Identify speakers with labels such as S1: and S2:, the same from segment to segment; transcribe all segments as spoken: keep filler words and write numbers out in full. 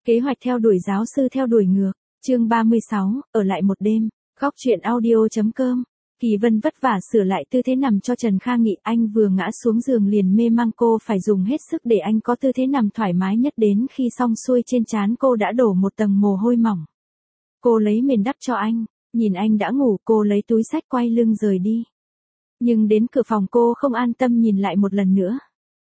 S1: Kế hoạch theo đuổi giáo sư theo đuổi ngược, chương ba mươi sáu, ở lại một đêm, góc truyện audio.com. Kỳ Vân vất vả sửa lại tư thế nằm cho Trần Kha Nghị, anh vừa ngã xuống giường liền mê mang, cô phải dùng hết sức để anh có tư thế nằm thoải mái nhất, đến khi xong xuôi trên trán cô đã đổ một tầng mồ hôi mỏng. Cô lấy mền đắp cho anh, nhìn anh đã ngủ, cô lấy túi xách quay lưng rời đi. Nhưng đến cửa phòng cô không an tâm nhìn lại một lần nữa.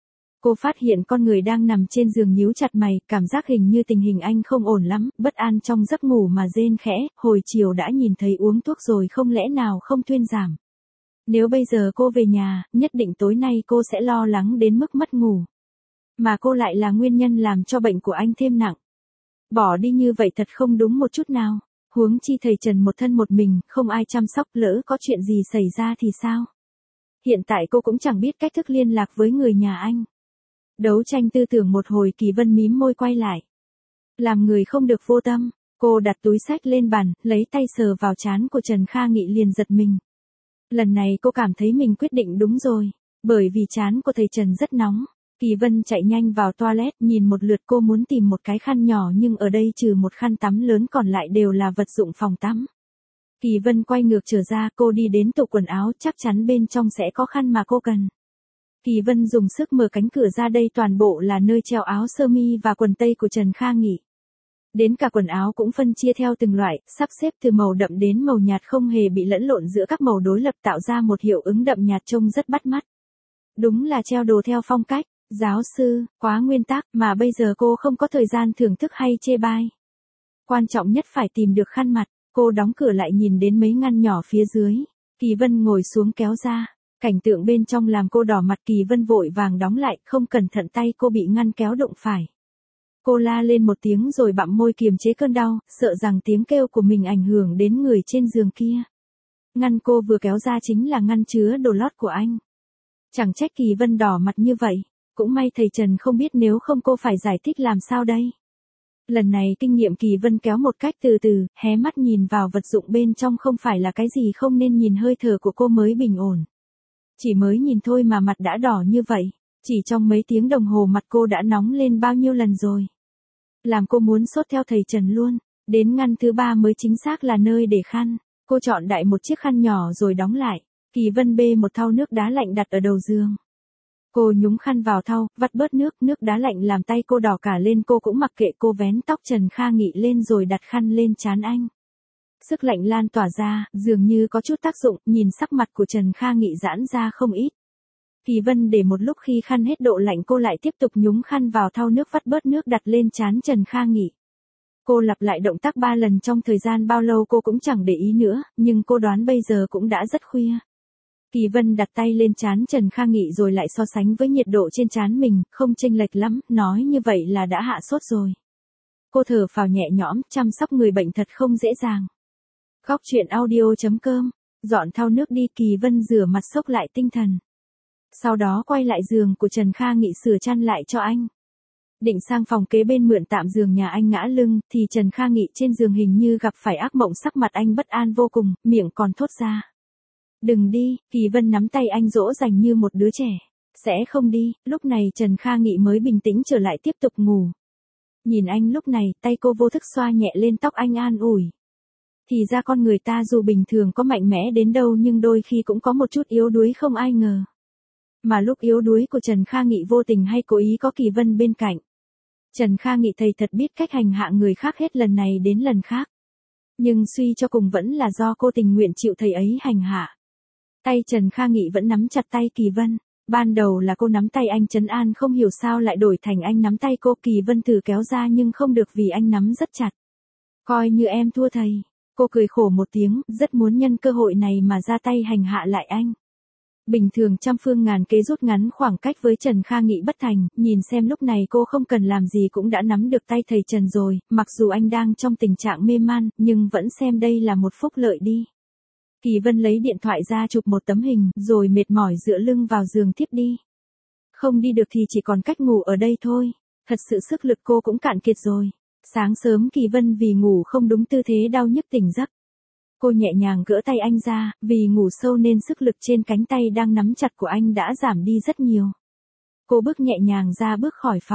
S1: Cô phát hiện con người đang nằm trên giường nhíu chặt mày, cảm giác hình như tình hình anh không ổn lắm, bất an trong giấc ngủ mà rên khẽ, hồi chiều đã nhìn thấy uống thuốc rồi, không lẽ nào không thuyên giảm. Nếu bây giờ cô về nhà, nhất định tối nay cô sẽ lo lắng đến mức mất ngủ. Mà cô lại là nguyên nhân làm cho bệnh của anh thêm nặng. Bỏ đi như vậy thật không đúng một chút nào, huống chi thầy Trần một thân một mình, không ai chăm sóc, lỡ có chuyện gì xảy ra thì sao? Hiện tại cô cũng chẳng biết cách thức liên lạc với người nhà anh. Đấu tranh tư tưởng một hồi, Kỳ Vân mím môi quay lại. Làm người không được vô tâm, cô đặt túi xách lên bàn, lấy tay sờ vào trán của Trần Kha Nghị liền giật mình. Lần này cô cảm thấy mình quyết định đúng rồi, bởi vì trán của thầy Trần rất nóng. Kỳ Vân chạy nhanh vào toilet, nhìn một lượt, cô muốn tìm một cái khăn nhỏ nhưng ở đây trừ một khăn tắm lớn còn lại đều là vật dụng phòng tắm. Kỳ Vân quay ngược trở ra, cô đi đến tủ quần áo, chắc chắn bên trong sẽ có khăn mà cô cần. Kỳ Vân dùng sức mở cánh cửa ra, đây toàn bộ là nơi treo áo sơ mi và quần tây của Trần Kha Nghị. Đến cả quần áo cũng phân chia theo từng loại, sắp xếp từ màu đậm đến màu nhạt, không hề bị lẫn lộn giữa các màu đối lập, tạo ra một hiệu ứng đậm nhạt trông rất bắt mắt. Đúng là treo đồ theo phong cách, giáo sư, quá nguyên tắc, mà bây giờ cô không có thời gian thưởng thức hay chê bai. Quan trọng nhất phải tìm được khăn mặt, cô đóng cửa lại nhìn đến mấy ngăn nhỏ phía dưới. Kỳ Vân ngồi xuống kéo ra. Cảnh tượng bên trong làm cô đỏ mặt, Kỳ Vân vội vàng đóng lại, không cẩn thận tay cô bị ngăn kéo đụng phải. Cô la lên một tiếng rồi bặm môi kiềm chế cơn đau, sợ rằng tiếng kêu của mình ảnh hưởng đến người trên giường kia. Ngăn cô vừa kéo ra chính là ngăn chứa đồ lót của anh. Chẳng trách Kỳ Vân đỏ mặt như vậy, cũng may thầy Trần không biết, nếu không cô phải giải thích làm sao đây. Lần này kinh nghiệm, Kỳ Vân kéo một cách từ từ, hé mắt nhìn vào vật dụng bên trong, không phải là cái gì không nên nhìn, hơi thở của cô mới bình ổn. Chỉ mới nhìn thôi mà mặt đã đỏ như vậy, chỉ trong mấy tiếng đồng hồ mặt cô đã nóng lên bao nhiêu lần rồi. Làm cô muốn sốt theo thầy Trần luôn. Đến ngăn thứ ba mới chính xác là nơi để khăn. Cô chọn đại một chiếc khăn nhỏ rồi đóng lại. Kỳ Vân bê một thau nước đá lạnh đặt ở đầu giường. Cô nhúng khăn vào thau, vắt bớt nước, nước đá lạnh làm tay cô đỏ cả lên, cô cũng mặc kệ, cô vén tóc Trần Kha Nghị lên rồi đặt khăn lên trán anh. Sức lạnh lan tỏa ra, dường như có chút tác dụng, nhìn sắc mặt của Trần Kha Nghị giãn ra không ít. Kỳ Vân để một lúc, khi khăn hết độ lạnh cô lại tiếp tục nhúng khăn vào thau nước, vắt bớt nước đặt lên trán Trần Kha Nghị. Cô lặp lại động tác ba lần, trong thời gian bao lâu cô cũng chẳng để ý nữa, nhưng cô đoán bây giờ cũng đã rất khuya. Kỳ Vân đặt tay lên trán Trần Kha Nghị rồi lại so sánh với nhiệt độ trên trán mình, không chênh lệch lắm, nói như vậy là đã hạ sốt rồi. Cô thở phào nhẹ nhõm, chăm sóc người bệnh thật không dễ dàng. Góc truyện audio.com, dọn thau nước đi, Kỳ Vân rửa mặt xốc lại tinh thần. Sau đó quay lại giường của Trần Kha Nghị sửa chăn lại cho anh. Định sang phòng kế bên mượn tạm giường nhà anh ngã lưng, thì Trần Kha Nghị trên giường hình như gặp phải ác mộng, sắc mặt anh bất an vô cùng, miệng còn thốt ra. Đừng đi, Kỳ Vân nắm tay anh dỗ dành như một đứa trẻ. Sẽ không đi, lúc này Trần Kha Nghị mới bình tĩnh trở lại, tiếp tục ngủ. Nhìn anh lúc này, tay cô vô thức xoa nhẹ lên tóc anh an ủi. Thì ra con người ta dù bình thường có mạnh mẽ đến đâu nhưng đôi khi cũng có một chút yếu đuối, không ai ngờ. Mà lúc yếu đuối của Trần Kha Nghị vô tình hay cố ý có Kỳ Vân bên cạnh. Trần Kha Nghị thầy thật biết cách hành hạ người khác, hết lần này đến lần khác. Nhưng suy cho cùng vẫn là do cô tình nguyện chịu thầy ấy hành hạ. Tay Trần Kha Nghị vẫn nắm chặt tay Kỳ Vân. Ban đầu là cô nắm tay anh trấn an, không hiểu sao lại đổi thành anh nắm tay cô. Kỳ Vân thử kéo ra nhưng không được vì anh nắm rất chặt. Coi như em thua thầy. Cô cười khổ một tiếng, rất muốn nhân cơ hội này mà ra tay hành hạ lại anh. Bình thường trăm phương ngàn kế rút ngắn khoảng cách với Trần Kha Nghị bất thành, nhìn xem lúc này cô không cần làm gì cũng đã nắm được tay thầy Trần rồi, mặc dù anh đang trong tình trạng mê man, nhưng vẫn xem đây là một phúc lợi đi. Kỳ Vân lấy điện thoại ra chụp một tấm hình, rồi mệt mỏi dựa lưng vào giường thiếp đi. Không đi được thì chỉ còn cách ngủ ở đây thôi, thật sự sức lực cô cũng cạn kiệt rồi. Sáng sớm Kỳ Vân vì ngủ không đúng tư thế đau nhức tỉnh giấc. Cô nhẹ nhàng gỡ tay anh ra, vì ngủ sâu nên sức lực trên cánh tay đang nắm chặt của anh đã giảm đi rất nhiều. Cô bước nhẹ nhàng ra bước khỏi phòng.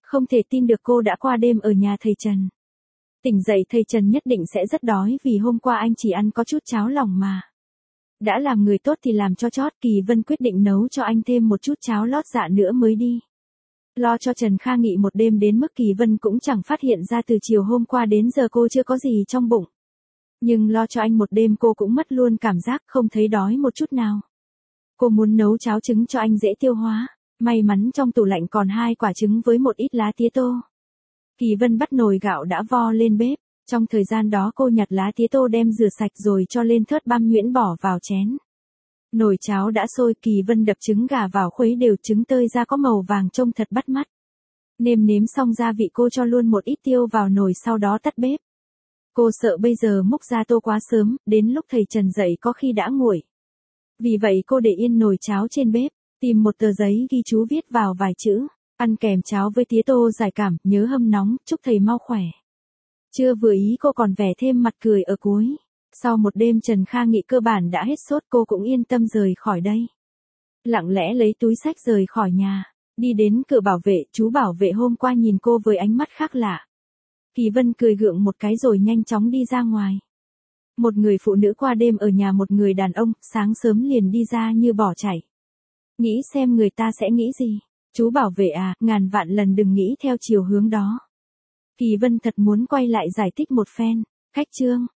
S1: Không thể tin được cô đã qua đêm ở nhà thầy Trần. Tỉnh dậy thầy Trần nhất định sẽ rất đói vì hôm qua anh chỉ ăn có chút cháo lòng mà. Đã làm người tốt thì làm cho chót, Kỳ Vân quyết định nấu cho anh thêm một chút cháo lót dạ nữa mới đi. Lo cho Trần Kha Nghị một đêm đến mức Kỳ Vân cũng chẳng phát hiện ra từ chiều hôm qua đến giờ cô chưa có gì trong bụng. Nhưng lo cho anh một đêm cô cũng mất luôn cảm giác không thấy đói một chút nào. Cô muốn nấu cháo trứng cho anh dễ tiêu hóa. May mắn trong tủ lạnh còn hai quả trứng với một ít lá tía tô. Kỳ Vân bắt nồi gạo đã vo lên bếp. Trong thời gian đó cô nhặt lá tía tô đem rửa sạch rồi cho lên thớt băm nhuyễn bỏ vào chén. Nồi cháo đã sôi, Kỳ Vân đập trứng gà vào khuấy đều, trứng tơi ra có màu vàng trông thật bắt mắt. Nêm nếm xong gia vị cô cho luôn một ít tiêu vào nồi sau đó tắt bếp. Cô sợ bây giờ múc ra tô quá sớm, đến lúc thầy Trần dậy có khi đã nguội. Vì vậy cô để yên nồi cháo trên bếp, tìm một tờ giấy ghi chú viết vào vài chữ, ăn kèm cháo với tía tô giải cảm, nhớ hâm nóng, chúc thầy mau khỏe. Chưa vừa ý cô còn vẽ thêm mặt cười ở cuối. Sau một đêm Trần Kha Nghị cơ bản đã hết sốt, cô cũng yên tâm rời khỏi đây. Lặng lẽ lấy túi xách rời khỏi nhà, đi đến cửa bảo vệ, chú bảo vệ hôm qua nhìn cô với ánh mắt khác lạ. Kỳ Vân cười gượng một cái rồi nhanh chóng đi ra ngoài. Một người phụ nữ qua đêm ở nhà một người đàn ông, sáng sớm liền đi ra như bỏ chạy. Nghĩ xem người ta sẽ nghĩ gì. Chú bảo vệ à, ngàn vạn lần đừng nghĩ theo chiều hướng đó. Kỳ Vân thật muốn quay lại giải thích một phen. Khách trương.